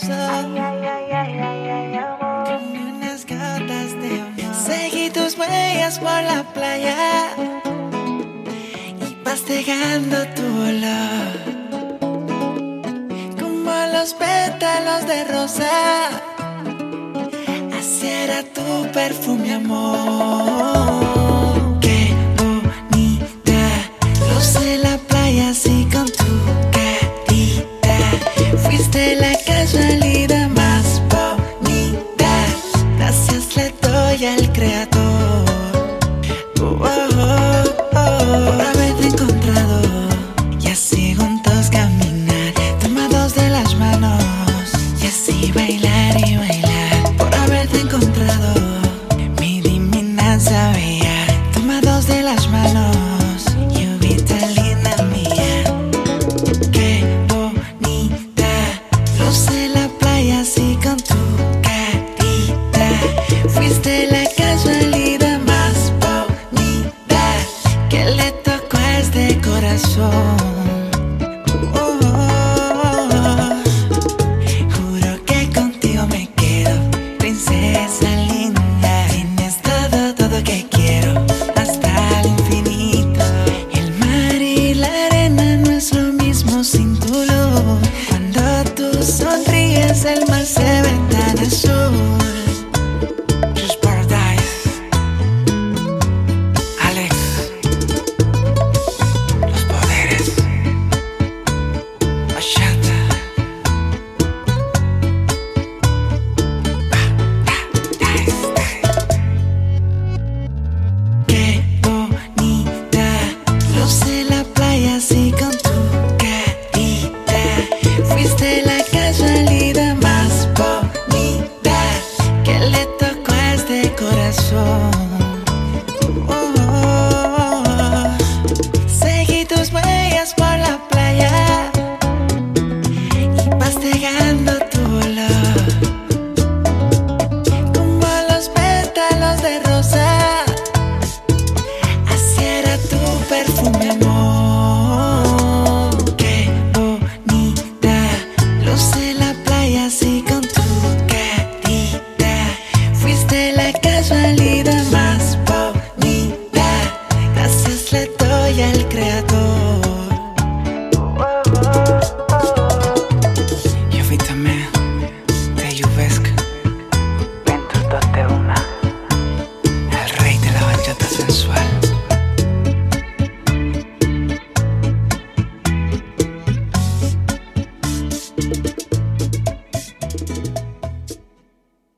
corazón con unas gotas de amor. Seguí tus huellas por la playa y vas dejando tu olor como los pétalos de rosa. Así era tu perfume, amor. Qué bonita, roce la playa así con tu carita. Fuiste la casualidad más bonita. Gracias le doy al creador por haberte encontrado y así juntos caminar, tomados de las manos y así bailar y bailar. Por haberte encontrado, mi adivinanza bella, tomados de las manos, lluvita linda mía. Qué bonita, roce la playa así con tu carita. Fuiste la casualidad más bonita que le tocó a este corazón.